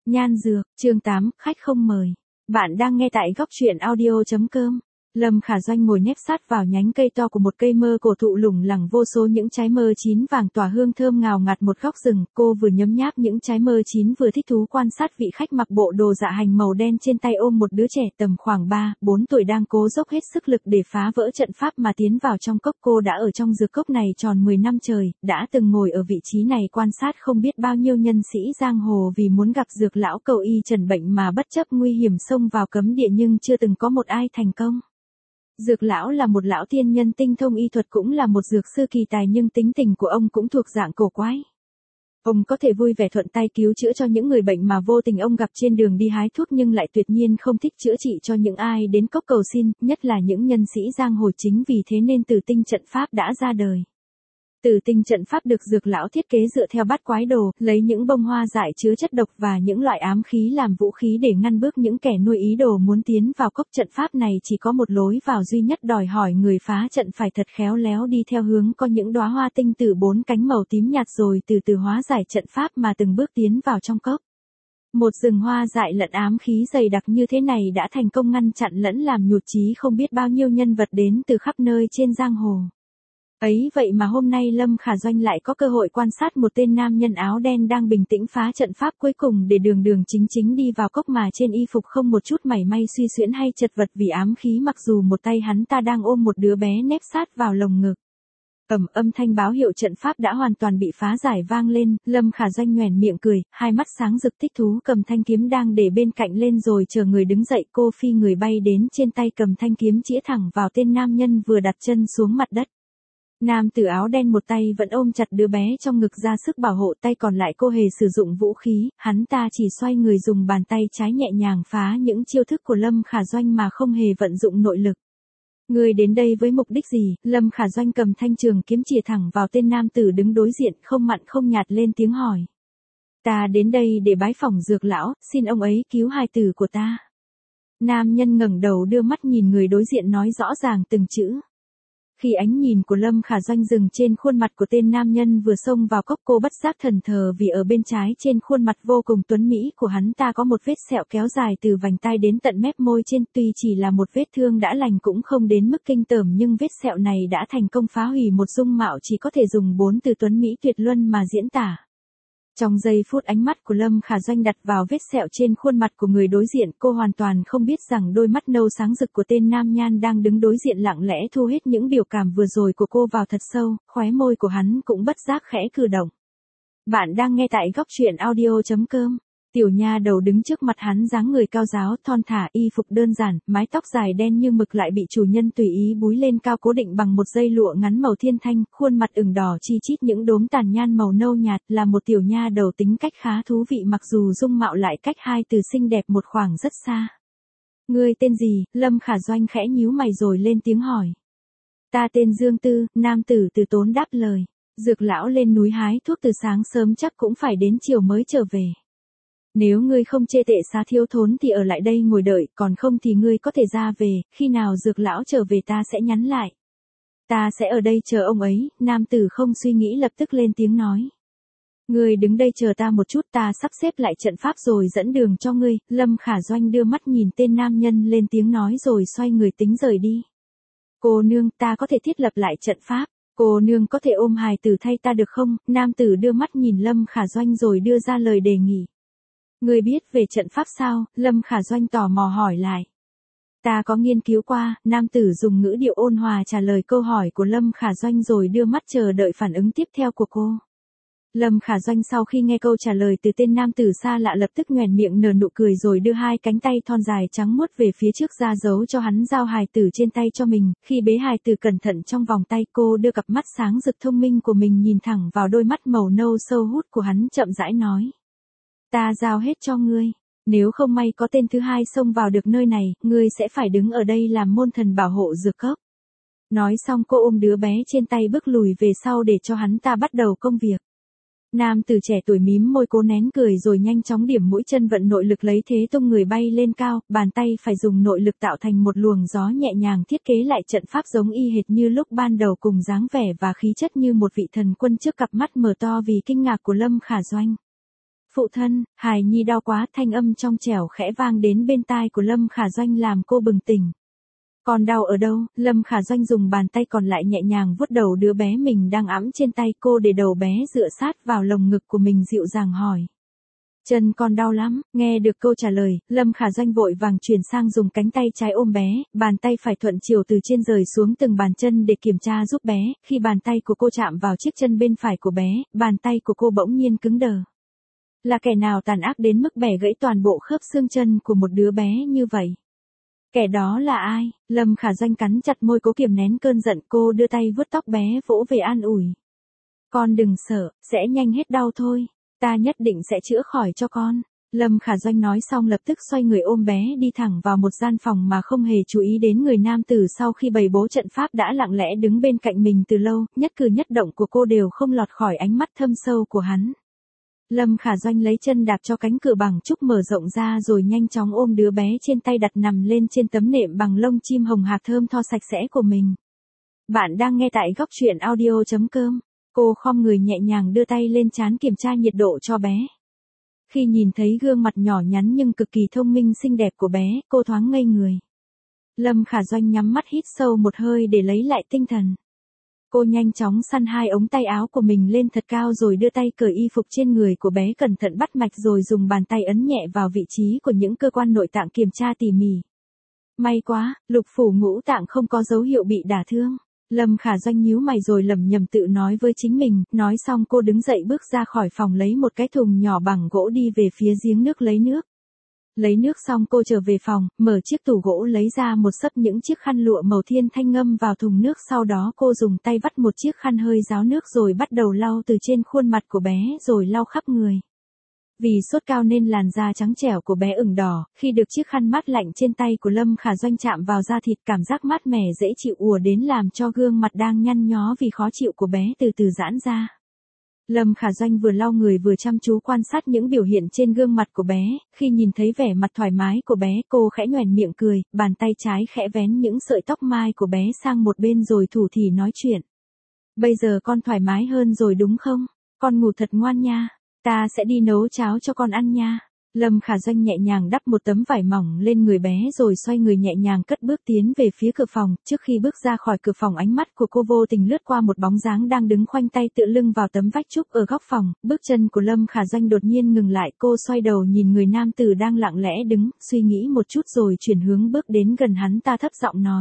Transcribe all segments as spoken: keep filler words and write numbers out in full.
Nhan dược, chương tám, khách không mời. Bạn đang nghe tại góc truyện audio chấm com. Lâm Khả Doanh ngồi nép sát vào nhánh cây to của một cây mơ cổ thụ lủng lẳng vô số những trái mơ chín vàng tỏa hương thơm ngào ngạt một góc rừng. Cô vừa nhấm nháp những trái mơ chín vừa thích thú quan sát vị khách mặc bộ đồ dạ hành màu đen trên tay ôm một đứa trẻ tầm khoảng ba, bốn tuổi đang cố dốc hết sức lực để phá vỡ trận pháp mà tiến vào trong cốc. Cô đã ở trong dược cốc này tròn mười năm trời, đã từng ngồi ở vị trí này quan sát không biết bao nhiêu nhân sĩ giang hồ vì muốn gặp dược lão cầu y trần bệnh mà bất chấp nguy hiểm xông vào cấm địa nhưng chưa từng có một ai thành công. Dược lão là một lão tiên nhân tinh thông y thuật cũng là một dược sư kỳ tài nhưng tính tình của ông cũng thuộc dạng cổ quái. Ông có thể vui vẻ thuận tay cứu chữa cho những người bệnh mà vô tình ông gặp trên đường đi hái thuốc nhưng lại tuyệt nhiên không thích chữa trị cho những ai đến cốc cầu xin, nhất là những nhân sĩ giang hồ. Chính vì thế nên Tử Tinh trận pháp đã ra đời. Tử Tinh trận pháp được dược lão thiết kế dựa theo bát quái đồ, lấy những bông hoa dại chứa chất độc và những loại ám khí làm vũ khí để ngăn bước những kẻ nuôi ý đồ muốn tiến vào cốc. Trận pháp này chỉ có một lối vào duy nhất, đòi hỏi người phá trận phải thật khéo léo đi theo hướng có những đóa hoa tinh tử bốn cánh màu tím nhạt rồi từ từ hóa giải trận pháp mà từng bước tiến vào trong cốc. Một rừng hoa dại lẫn ám khí dày đặc như thế này đã thành công ngăn chặn lẫn làm nhụt chí không biết bao nhiêu nhân vật đến từ khắp nơi trên giang hồ. Ấy vậy mà hôm nay Lâm Khả Doanh lại có cơ hội quan sát một tên nam nhân áo đen đang bình tĩnh phá trận pháp cuối cùng để đường đường chính chính đi vào cốc mà trên y phục không một chút mảy may suy xuyễn hay chật vật vì ám khí, mặc dù một tay hắn ta đang ôm một đứa bé nép sát vào lồng ngực. Ầm, âm thanh báo hiệu trận pháp đã hoàn toàn bị phá giải vang lên. Lâm Khả Doanh nhoẻn miệng cười, hai mắt sáng rực thích thú cầm thanh kiếm đang để bên cạnh lên rồi chờ người đứng dậy. Cô phi người bay đến trên tay cầm thanh kiếm chĩa thẳng vào tên nam nhân vừa đặt chân xuống mặt đất. Nam tử áo đen một tay vẫn ôm chặt đứa bé trong ngực ra sức bảo hộ, tay còn lại cô hề sử dụng vũ khí, hắn ta chỉ xoay người dùng bàn tay trái nhẹ nhàng phá những chiêu thức của Lâm Khả Doanh mà không hề vận dụng nội lực. Người đến đây với mục đích gì? Lâm Khả Doanh cầm thanh trường kiếm chĩa thẳng vào tên nam tử đứng đối diện, không mặn không nhạt lên tiếng hỏi. Ta đến đây để bái phỏng dược lão, xin ông ấy cứu hài tử của ta. Nam nhân ngẩng đầu đưa mắt nhìn người đối diện nói rõ ràng từng chữ. Khi ánh nhìn của Lâm Khả Doanh dừng trên khuôn mặt của tên nam nhân vừa xông vào cốc, cô bất giác thần thờ vì ở bên trái trên khuôn mặt vô cùng tuấn mỹ của hắn ta có một vết sẹo kéo dài từ vành tai đến tận mép môi trên. Tuy chỉ là một vết thương đã lành cũng không đến mức kinh tởm nhưng vết sẹo này đã thành công phá hủy một dung mạo chỉ có thể dùng bốn từ tuấn mỹ tuyệt luân mà diễn tả. Trong giây phút ánh mắt của Lâm Khả Doanh đặt vào vết sẹo trên khuôn mặt của người đối diện, cô hoàn toàn không biết rằng đôi mắt nâu sáng rực của tên nam nhan đang đứng đối diện lặng lẽ thu hết những biểu cảm vừa rồi của cô vào thật sâu, khóe môi của hắn cũng bất giác khẽ cử động. Bạn đang nghe tại góc truyện audio chấm com. Tiểu nha đầu đứng trước mặt hắn dáng người cao ráo, thon thả, y phục đơn giản, mái tóc dài đen như mực lại bị chủ nhân tùy ý búi lên cao cố định bằng một dây lụa ngắn màu thiên thanh, khuôn mặt ửng đỏ chi chít những đốm tàn nhan màu nâu nhạt, là một tiểu nha đầu tính cách khá thú vị mặc dù dung mạo lại cách hai từ xinh đẹp một khoảng rất xa. Ngươi tên gì? Lâm Khả Doanh khẽ nhíu mày rồi lên tiếng hỏi. Ta tên Dương Tư, nam tử từ tốn đáp lời. Dược lão lên núi hái thuốc từ sáng sớm chắc cũng phải đến chiều mới trở về. Nếu ngươi không chê tệ xá thiếu thốn thì ở lại đây ngồi đợi, còn không thì ngươi có thể ra về, khi nào dược lão trở về ta sẽ nhắn lại. Ta sẽ ở đây chờ ông ấy. Nam tử không suy nghĩ lập tức lên tiếng nói. Ngươi đứng đây chờ ta một chút, ta sắp xếp lại trận pháp rồi dẫn đường cho ngươi. Lâm Khả Doanh đưa mắt nhìn tên nam nhân lên tiếng nói rồi xoay người tính rời đi. Cô nương, ta có thể thiết lập lại trận pháp. Cô nương có thể ôm hài tử thay ta được không? Nam tử đưa mắt nhìn Lâm Khả Doanh rồi đưa ra lời đề nghị. Ngươi biết về trận pháp sao? Lâm Khả Doanh tò mò hỏi lại. Ta có nghiên cứu qua. Nam tử dùng ngữ điệu ôn hòa trả lời câu hỏi của Lâm Khả Doanh rồi đưa mắt chờ đợi phản ứng tiếp theo của cô. Lâm Khả Doanh sau khi nghe câu trả lời từ tên nam tử xa lạ lập tức nhoẻn miệng nở nụ cười rồi đưa hai cánh tay thon dài trắng muốt về phía trước ra dấu cho hắn giao hài tử trên tay cho mình. Khi bế hài tử cẩn thận trong vòng tay, cô đưa cặp mắt sáng rực thông minh của mình nhìn thẳng vào đôi mắt màu nâu sâu hút của hắn, chậm rãi nói. Ta giao hết cho ngươi. Nếu không may có tên thứ hai xông vào được nơi này, ngươi sẽ phải đứng ở đây làm môn thần bảo hộ dược cốc. Nói xong cô ôm đứa bé trên tay bước lùi về sau để cho hắn ta bắt đầu công việc. Nam tử trẻ tuổi mím môi cố nén cười rồi nhanh chóng điểm mũi chân vận nội lực lấy thế tung người bay lên cao, bàn tay phải dùng nội lực tạo thành một luồng gió nhẹ nhàng thiết kế lại trận pháp giống y hệt như lúc ban đầu cùng dáng vẻ và khí chất như một vị thần quân trước cặp mắt mở to vì kinh ngạc của Lâm Khả Doanh. Phụ thân, hài nhi đau quá, thanh âm trong trẻo khẽ vang đến bên tai của Lâm Khả Doanh làm cô bừng tỉnh. Còn đau ở đâu? Lâm Khả Doanh dùng bàn tay còn lại nhẹ nhàng vuốt đầu đứa bé mình đang ẵm trên tay cô, để đầu bé dựa sát vào lồng ngực của mình, dịu dàng hỏi. Chân con đau lắm. Nghe được câu trả lời, Lâm Khả Doanh vội vàng chuyển sang dùng cánh tay trái ôm bé, bàn tay phải thuận chiều từ trên rời xuống từng bàn chân để kiểm tra giúp bé. Khi bàn tay của cô chạm vào chiếc chân bên phải của bé, bàn tay của cô bỗng nhiên cứng đờ. Là kẻ nào tàn ác đến mức bẻ gãy toàn bộ khớp xương chân của một đứa bé như vậy? Kẻ đó là ai? Lâm Khả Doanh cắn chặt môi cố kiềm nén cơn giận, cô đưa tay vuốt tóc bé vỗ về an ủi. Con đừng sợ, sẽ nhanh hết đau thôi. Ta nhất định sẽ chữa khỏi cho con. Lâm Khả Doanh nói xong lập tức xoay người ôm bé đi thẳng vào một gian phòng mà không hề chú ý đến người nam tử sau khi bày bố trận pháp đã lặng lẽ đứng bên cạnh mình từ lâu, nhất cử nhất động của cô đều không lọt khỏi ánh mắt thâm sâu của hắn. Lâm Khả Doanh lấy chân đạp cho cánh cửa bằng trúc mở rộng ra rồi nhanh chóng ôm đứa bé trên tay đặt nằm lên trên tấm nệm bằng lông chim hồng hạc thơm tho sạch sẽ của mình. Bạn đang nghe tại góc truyện audio chấm com. Cô khom người nhẹ nhàng đưa tay lên trán kiểm tra nhiệt độ cho bé. Khi nhìn thấy gương mặt nhỏ nhắn nhưng cực kỳ thông minh xinh đẹp của bé, cô thoáng ngây người. Lâm Khả Doanh nhắm mắt hít sâu một hơi để lấy lại tinh thần. Cô nhanh chóng săn hai ống tay áo của mình lên thật cao rồi đưa tay cởi y phục trên người của bé, cẩn thận bắt mạch rồi dùng bàn tay ấn nhẹ vào vị trí của những cơ quan nội tạng kiểm tra tỉ mỉ. May quá, lục phủ ngũ tạng không có dấu hiệu bị đả thương. Lâm Khả Doanh nhíu mày rồi lẩm nhẩm tự nói với chính mình, nói xong cô đứng dậy bước ra khỏi phòng lấy một cái thùng nhỏ bằng gỗ đi về phía giếng nước lấy nước. Lấy nước xong cô trở về phòng, mở chiếc tủ gỗ lấy ra một xấp những chiếc khăn lụa màu thiên thanh ngâm vào thùng nước, sau đó cô dùng tay vắt một chiếc khăn hơi ráo nước rồi bắt đầu lau từ trên khuôn mặt của bé rồi lau khắp người. Vì sốt cao nên làn da trắng trẻo của bé ửng đỏ, khi được chiếc khăn mát lạnh trên tay của Lâm Khả Doanh chạm vào da thịt, cảm giác mát mẻ dễ chịu ùa đến làm cho gương mặt đang nhăn nhó vì khó chịu của bé từ từ giãn ra. Lâm Khả Doanh vừa lau người vừa chăm chú quan sát những biểu hiện trên gương mặt của bé, khi nhìn thấy vẻ mặt thoải mái của bé, cô khẽ nhoẻn miệng cười, bàn tay trái khẽ vén những sợi tóc mai của bé sang một bên rồi thủ thỉ nói chuyện. Bây giờ con thoải mái hơn rồi đúng không? Con ngủ thật ngoan nha. Ta sẽ đi nấu cháo cho con ăn nha. Lâm Khả Doanh nhẹ nhàng đắp một tấm vải mỏng lên người bé rồi xoay người nhẹ nhàng cất bước tiến về phía cửa phòng. Trước khi bước ra khỏi cửa phòng, ánh mắt của cô vô tình lướt qua một bóng dáng đang đứng khoanh tay tựa lưng vào tấm vách trúc ở góc phòng. Bước chân của Lâm Khả Doanh đột nhiên ngừng lại, cô xoay đầu nhìn người nam tử đang lặng lẽ đứng, suy nghĩ một chút rồi chuyển hướng bước đến gần hắn ta, thấp giọng nói.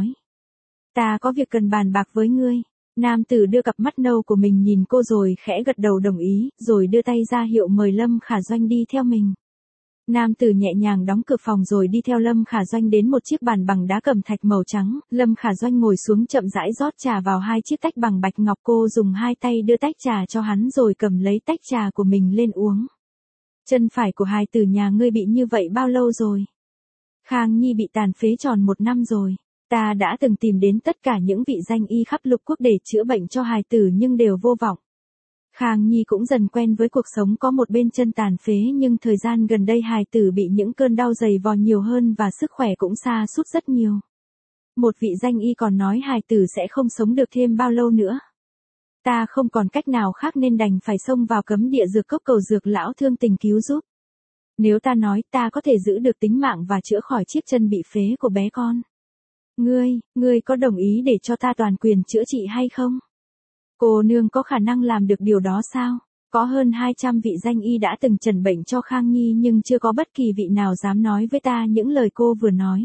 Ta có việc cần bàn bạc với ngươi. Nam tử đưa cặp mắt nâu của mình nhìn cô rồi khẽ gật đầu đồng ý, rồi đưa tay ra hiệu mời Lâm Khả Doanh đi theo mình. Nam tử nhẹ nhàng đóng cửa phòng rồi đi theo Lâm Khả Doanh đến một chiếc bàn bằng đá cẩm thạch màu trắng. Lâm Khả Doanh ngồi xuống chậm rãi rót trà vào hai chiếc tách bằng bạch ngọc, cô dùng hai tay đưa tách trà cho hắn rồi cầm lấy tách trà của mình lên uống. Chân phải của hài tử nhà ngươi bị như vậy bao lâu rồi? Khang Nhi bị tàn phế tròn một năm rồi. Ta đã từng tìm đến tất cả những vị danh y khắp lục quốc để chữa bệnh cho hài tử nhưng đều vô vọng. Khang Nhi cũng dần quen với cuộc sống có một bên chân tàn phế, nhưng thời gian gần đây hài tử bị những cơn đau dày vò nhiều hơn và sức khỏe cũng sa sút rất nhiều. Một vị danh y còn nói hài tử sẽ không sống được thêm bao lâu nữa. Ta không còn cách nào khác nên đành phải xông vào cấm địa dược cốc cầu dược lão thương tình cứu giúp. Nếu ta nói ta có thể giữ được tính mạng và chữa khỏi chiếc chân bị phế của bé con. Ngươi, ngươi có đồng ý để cho ta toàn quyền chữa trị hay không? Cô nương có khả năng làm được điều đó sao? Có hơn hai trăm vị danh y đã từng chẩn bệnh cho Khang Nhi nhưng chưa có bất kỳ vị nào dám nói với ta những lời cô vừa nói.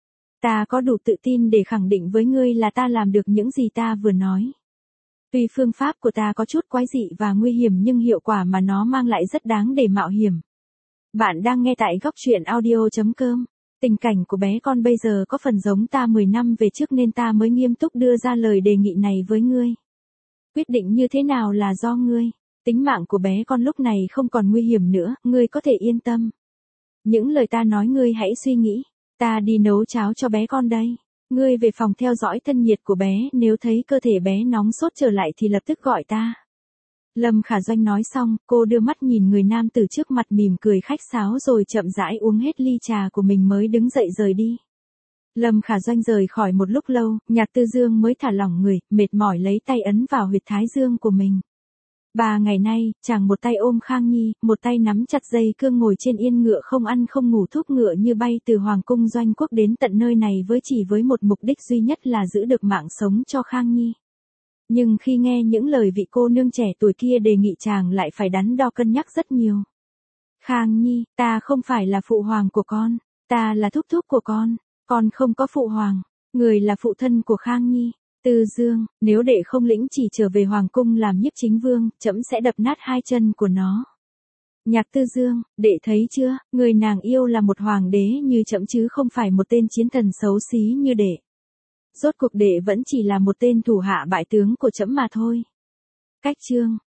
Ta có đủ tự tin để khẳng định với ngươi là ta làm được những gì ta vừa nói. Tuy phương pháp của ta có chút quái dị và nguy hiểm nhưng hiệu quả mà nó mang lại rất đáng để mạo hiểm. Bạn đang nghe tại góc truyện audio chấm com. Tình cảnh của bé con bây giờ có phần giống ta mười năm về trước nên ta mới nghiêm túc đưa ra lời đề nghị này với ngươi. Quyết định như thế nào là do ngươi. Tính mạng của bé con lúc này không còn nguy hiểm nữa, ngươi có thể yên tâm. Những lời ta nói ngươi hãy suy nghĩ. Ta đi nấu cháo cho bé con đây. Ngươi về phòng theo dõi thân nhiệt của bé, nếu thấy cơ thể bé nóng sốt trở lại thì lập tức gọi ta. Lâm Khả Doanh nói xong, cô đưa mắt nhìn người nam từ trước mặt mỉm cười khách sáo rồi chậm rãi uống hết ly trà của mình mới đứng dậy rời đi. Lâm Khả Doanh rời khỏi một lúc lâu, Nhạc Tư Dương mới thả lỏng người, mệt mỏi lấy tay ấn vào huyệt thái dương của mình. Ba ngày nay, chàng một tay ôm Khang Nhi, một tay nắm chặt dây cương ngồi trên yên ngựa không ăn không ngủ thúc ngựa như bay từ Hoàng cung Doanh Quốc đến tận nơi này với chỉ với một mục đích duy nhất là giữ được mạng sống cho Khang Nhi. Nhưng khi nghe những lời vị cô nương trẻ tuổi kia đề nghị chàng lại phải đắn đo cân nhắc rất nhiều. Khang Nhi, ta không phải là phụ hoàng của con, ta là thúc thúc của con, con không có phụ hoàng, người là phụ thân của Khang Nhi. Tư Dương, nếu đệ không lĩnh chỉ trở về hoàng cung làm nhiếp chính vương, trẫm sẽ đập nát hai chân của nó. Nhạc Tư Dương, đệ thấy chưa, người nàng yêu là một hoàng đế như trẫm chứ không phải một tên chiến thần xấu xí như đệ. Rốt cuộc đệ vẫn chỉ là một tên thủ hạ bại tướng của trẫm mà thôi. Cách chương